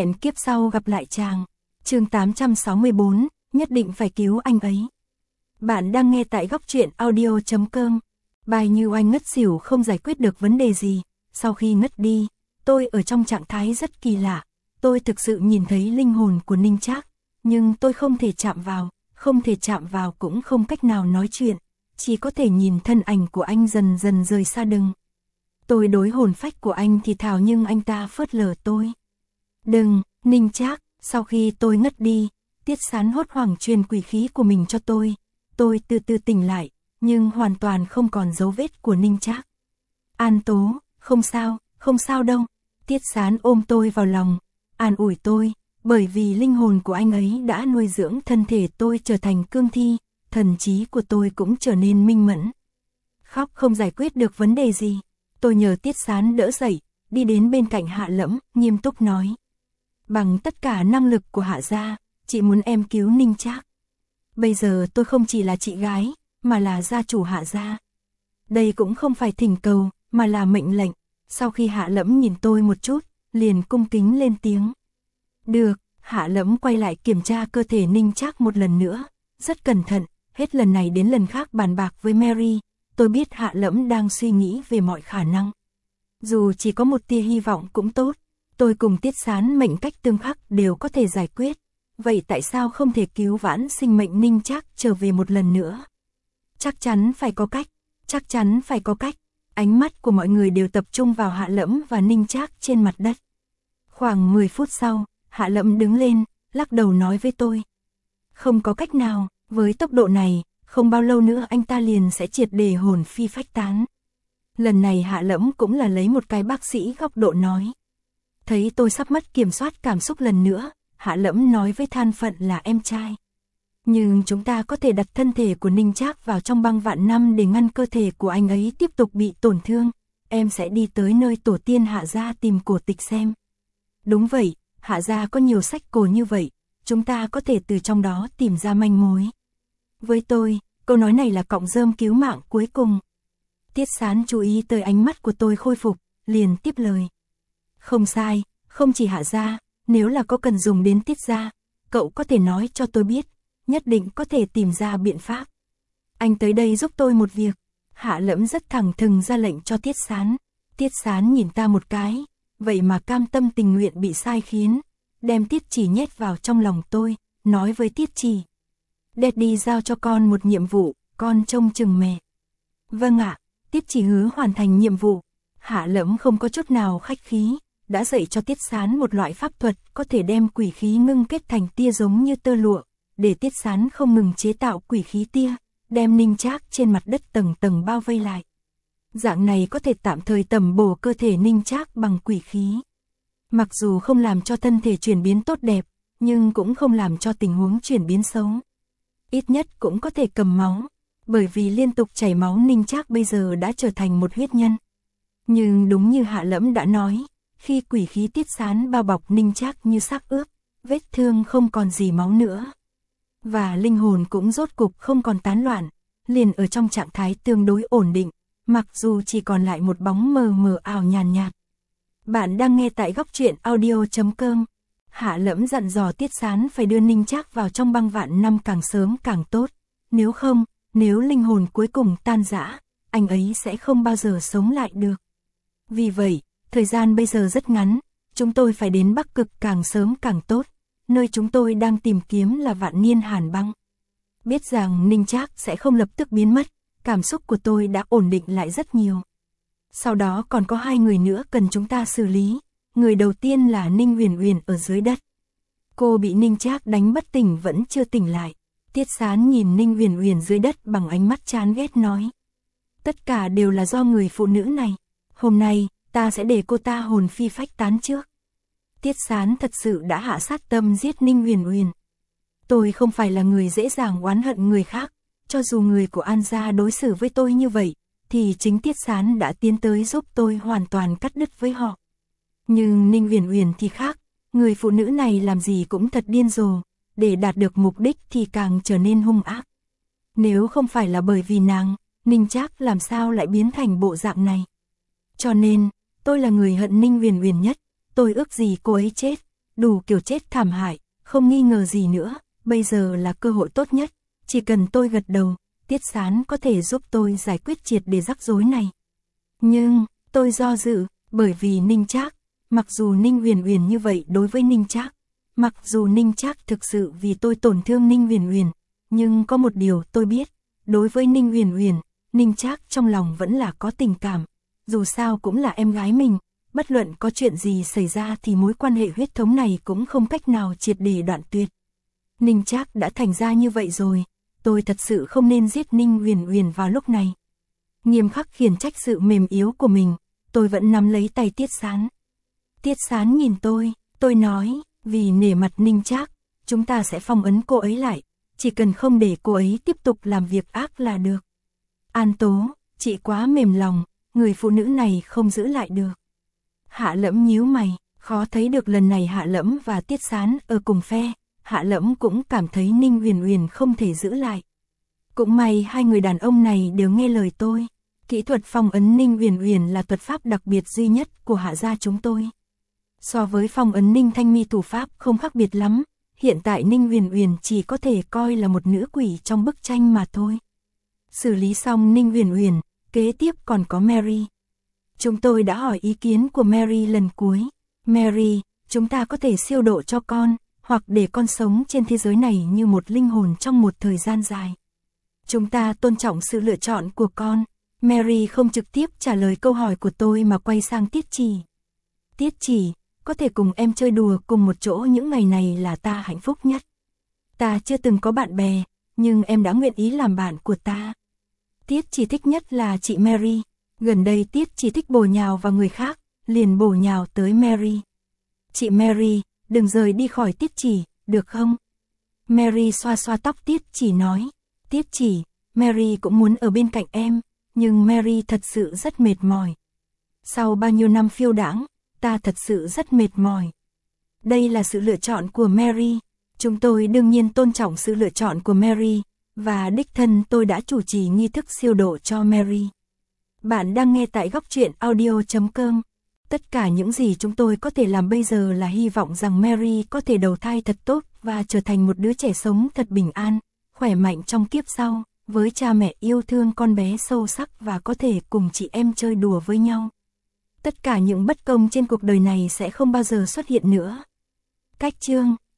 hẹn kiếp sau gặp lại chàng. Chương 864, nhất định phải cứu anh ấy. Bạn đang nghe tại góc truyện audio.com. Bài Như Oanh ngất xỉu không giải quyết được vấn đề gì. Sau khi ngất đi, tôi ở trong trạng thái rất kỳ lạ. Tôi thực sự nhìn thấy linh hồn của Ninh Trác, nhưng tôi không thể chạm vào cũng không cách nào nói chuyện, chỉ có thể nhìn thân ảnh của anh dần dần rời xa đừng. Tôi đối hồn phách của anh thì thào nhưng anh ta phớt lờ tôi. Đừng, Ninh Trác. Sau khi tôi ngất đi, Tiết Sán hốt hoảng truyền quỷ khí của mình cho tôi. Tôi từ từ tỉnh lại, nhưng hoàn toàn không còn dấu vết của Ninh Trác. An Tố, không sao đâu. Tiết Sán ôm tôi vào lòng, an ủi tôi, bởi vì linh hồn của anh ấy đã nuôi dưỡng thân thể tôi trở thành cương thi, thần trí của tôi cũng trở nên minh mẫn. Khóc không giải quyết được vấn đề gì. Tôi nhờ Tiết Sán đỡ dậy, đi đến bên cạnh Hạ Lẫm, nghiêm túc nói. Bằng tất cả năng lực của Hạ gia, chị muốn em cứu Ninh Trác. Bây giờ tôi không chỉ là chị gái, mà là gia chủ Hạ gia. Đây cũng không phải thỉnh cầu, mà là mệnh lệnh. Sau khi Hạ Lẫm nhìn tôi một chút, liền cung kính lên tiếng. Được, Hạ Lẫm quay lại kiểm tra cơ thể Ninh Trác một lần nữa, rất cẩn thận, hết lần này đến lần khác bàn bạc với Mary. Tôi biết Hạ Lẫm đang suy nghĩ về mọi khả năng. Dù chỉ có một tia hy vọng cũng tốt, tôi cùng Tiết Sán mệnh cách tương khắc đều có thể giải quyết. Vậy tại sao không thể cứu vãn sinh mệnh Ninh Trác trở về một lần nữa? Chắc chắn phải có cách. Ánh mắt của mọi người đều tập trung vào Hạ Lẫm và Ninh Trác trên mặt đất. Khoảng 10 phút sau, Hạ Lẫm đứng lên, lắc đầu nói với tôi. Không có cách nào, với tốc độ này, không bao lâu nữa anh ta liền sẽ triệt để hồn phi phách tán. Lần này Hạ Lẫm cũng là lấy một cái bác sĩ góc độ nói. Thấy tôi sắp mất kiểm soát cảm xúc lần nữa, Hạ Lẫm nói với than phận là em trai. Nhưng chúng ta có thể đặt thân thể của Ninh Trác vào trong băng vạn năm để ngăn cơ thể của anh ấy tiếp tục bị tổn thương. Em sẽ đi tới nơi tổ tiên Hạ gia tìm cổ tịch xem. Đúng vậy, Hạ gia có nhiều sách cổ như vậy, chúng ta có thể từ trong đó tìm ra manh mối. Với tôi, câu nói này là cọng rơm cứu mạng cuối cùng. Tiết Sán chú ý tới ánh mắt của tôi khôi phục, liền tiếp lời. Không sai, không chỉ Hạ gia, nếu là có cần dùng đến Tiết gia, cậu có thể nói cho tôi biết, nhất định có thể tìm ra biện pháp. Anh tới đây giúp tôi một việc. Hạ Lẫm rất thẳng thừng ra lệnh cho Tiết Sán. Tiết Sán nhìn ta một cái, vậy mà cam tâm tình nguyện bị sai khiến, đem Tiết Chỉ nhét vào trong lòng tôi, nói với Tiết Chỉ. Daddy giao cho con một nhiệm vụ, con trông chừng mẹ. Vâng ạ, Tiết Chỉ hứa hoàn thành nhiệm vụ. Hạ Lẫm không có chút nào khách khí, đã dạy cho Tiết Sán một loại pháp thuật có thể đem quỷ khí ngưng kết thành tia giống như tơ lụa, để Tiết Sán không ngừng chế tạo quỷ khí tia, đem Ninh Trác trên mặt đất tầng tầng bao vây lại. Dạng này có thể tạm thời tẩm bổ cơ thể Ninh Trác bằng quỷ khí. Mặc dù không làm cho thân thể chuyển biến tốt đẹp, nhưng cũng không làm cho tình huống chuyển biến xấu. Ít nhất cũng có thể cầm máu, bởi vì liên tục chảy máu Ninh Trác bây giờ đã trở thành một huyết nhân. Nhưng đúng như Hạ Lẫm đã nói, khi quỷ khí Tiết Sán bao bọc Ninh Trác như xác ướp, vết thương không còn gì máu nữa. Và linh hồn cũng rốt cục không còn tán loạn, liền ở trong trạng thái tương đối ổn định, mặc dù chỉ còn lại một bóng mờ mờ ảo nhàn nhạt. Bạn đang nghe tại góc truyện audio.com. Hạ Lẫm dặn dò Tiết Sán phải đưa Ninh Trác vào trong băng vạn năm càng sớm càng tốt, nếu không, nếu linh hồn cuối cùng tan rã, anh ấy sẽ không bao giờ sống lại được. Vì vậy, thời gian bây giờ rất ngắn, chúng tôi phải đến Bắc Cực càng sớm càng tốt, nơi chúng tôi đang tìm kiếm là vạn niên hàn băng. Biết rằng Ninh Trác sẽ không lập tức biến mất, cảm xúc của tôi đã ổn định lại rất nhiều. Sau đó còn có 2 người nữa cần chúng ta xử lý. Người đầu tiên là Ninh Uyển Uyển ở dưới đất. Cô bị Ninh Trác đánh bất tỉnh vẫn chưa tỉnh lại. Tiết Sán nhìn Ninh Uyển Uyển dưới đất bằng ánh mắt chán ghét nói. Tất cả đều là do người phụ nữ này. Hôm nay, ta sẽ để cô ta hồn phi phách tán trước. Tiết Sán thật sự đã hạ sát tâm giết Ninh Uyển Uyển. Tôi không phải là người dễ dàng oán hận người khác. Cho dù người của An gia đối xử với tôi như vậy, thì chính Tiết Sán đã tiến tới giúp tôi hoàn toàn cắt đứt với họ. Nhưng Ninh Uyển Uyển thì khác, người phụ nữ này làm gì cũng thật điên rồ, để đạt được mục đích thì càng trở nên hung ác. Nếu không phải là bởi vì nàng, Ninh Trác làm sao lại biến thành bộ dạng này. Cho nên, tôi là người hận Ninh Uyển Uyển nhất, tôi ước gì cô ấy chết, đủ kiểu chết thảm hại, không nghi ngờ gì nữa, bây giờ là cơ hội tốt nhất, chỉ cần tôi gật đầu, Tiết Sán có thể giúp tôi giải quyết triệt để rắc rối này. Nhưng, tôi do dự, bởi vì Ninh Trác, mặc dù Ninh Huyền Huyền như vậy đối với Ninh Trác, mặc dù Ninh Trác thực sự vì tôi tổn thương Ninh Huyền Huyền, nhưng có một điều tôi biết, đối với Ninh Huyền Huyền, Ninh Trác trong lòng vẫn là có tình cảm, dù sao cũng là em gái mình, bất luận có chuyện gì xảy ra thì mối quan hệ huyết thống này cũng không cách nào triệt để đoạn tuyệt. Ninh Trác đã thành ra như vậy rồi, tôi thật sự không nên giết Ninh Huyền Huyền vào lúc này. Nghiêm khắc khiển trách sự mềm yếu của mình, tôi vẫn nắm lấy tay Tiết Sán. Tiết Sán nhìn tôi nói, vì nể mặt Ninh Trác, chúng ta sẽ phong ấn cô ấy lại, chỉ cần không để cô ấy tiếp tục làm việc ác là được. An Tố, chị quá mềm lòng, người phụ nữ này không giữ lại được. Hạ Lẫm nhíu mày, khó thấy được lần này Hạ Lẫm và Tiết Sán ở cùng phe, Hạ Lẫm cũng cảm thấy Ninh Huyền Huyền không thể giữ lại. Cũng may hai người đàn ông này đều nghe lời tôi. Kỹ thuật phong ấn Ninh Huyền Huyền là thuật pháp đặc biệt duy nhất của Hạ gia chúng tôi. So với phong ấn Ninh Thanh Mi thủ pháp không khác biệt lắm, hiện tại Ninh Huyền Huyền chỉ có thể coi là một nữ quỷ trong bức tranh mà thôi. Xử lý xong Ninh Huyền Huyền, kế tiếp còn có Mary. Chúng tôi đã hỏi ý kiến của Mary lần cuối. Mary, chúng ta có thể siêu độ cho con, hoặc để con sống trên thế giới này như một linh hồn trong một thời gian dài. Chúng ta tôn trọng sự lựa chọn của con. Mary không trực tiếp trả lời câu hỏi của tôi mà quay sang Tiết Chỉ. Tiết Chỉ, có thể cùng em chơi đùa cùng một chỗ những ngày này là ta hạnh phúc nhất. Ta chưa từng có bạn bè, nhưng em đã nguyện ý làm bạn của ta. Tiết Chỉ thích nhất là chị Mary. Gần đây Tiết Chỉ thích bổ nhào vào người khác, liền bổ nhào tới Mary. Chị Mary, đừng rời đi khỏi Tiết Chỉ, được không? Mary xoa xoa tóc Tiết Chỉ nói. Tiết Chỉ, Mary cũng muốn ở bên cạnh em, nhưng Mary thật sự rất mệt mỏi. Sau bao nhiêu năm phiêu đãng, ta thật sự rất mệt mỏi. Đây là sự lựa chọn của Mary. Chúng tôi đương nhiên tôn trọng sự lựa chọn của Mary, và đích thân tôi đã chủ trì nghi thức siêu độ cho Mary. Bạn đang nghe tại Góc Truyện Audio.com. Tất cả những gì chúng tôi có thể làm bây giờ là hy vọng rằng Mary có thể đầu thai thật tốt và trở thành một đứa trẻ sống thật bình an, khỏe mạnh trong kiếp sau, với cha mẹ yêu thương con bé sâu sắc và có thể cùng chị em chơi đùa với nhau. Tất cả những bất công trên cuộc đời này sẽ không bao giờ xuất hiện nữa. Cách chương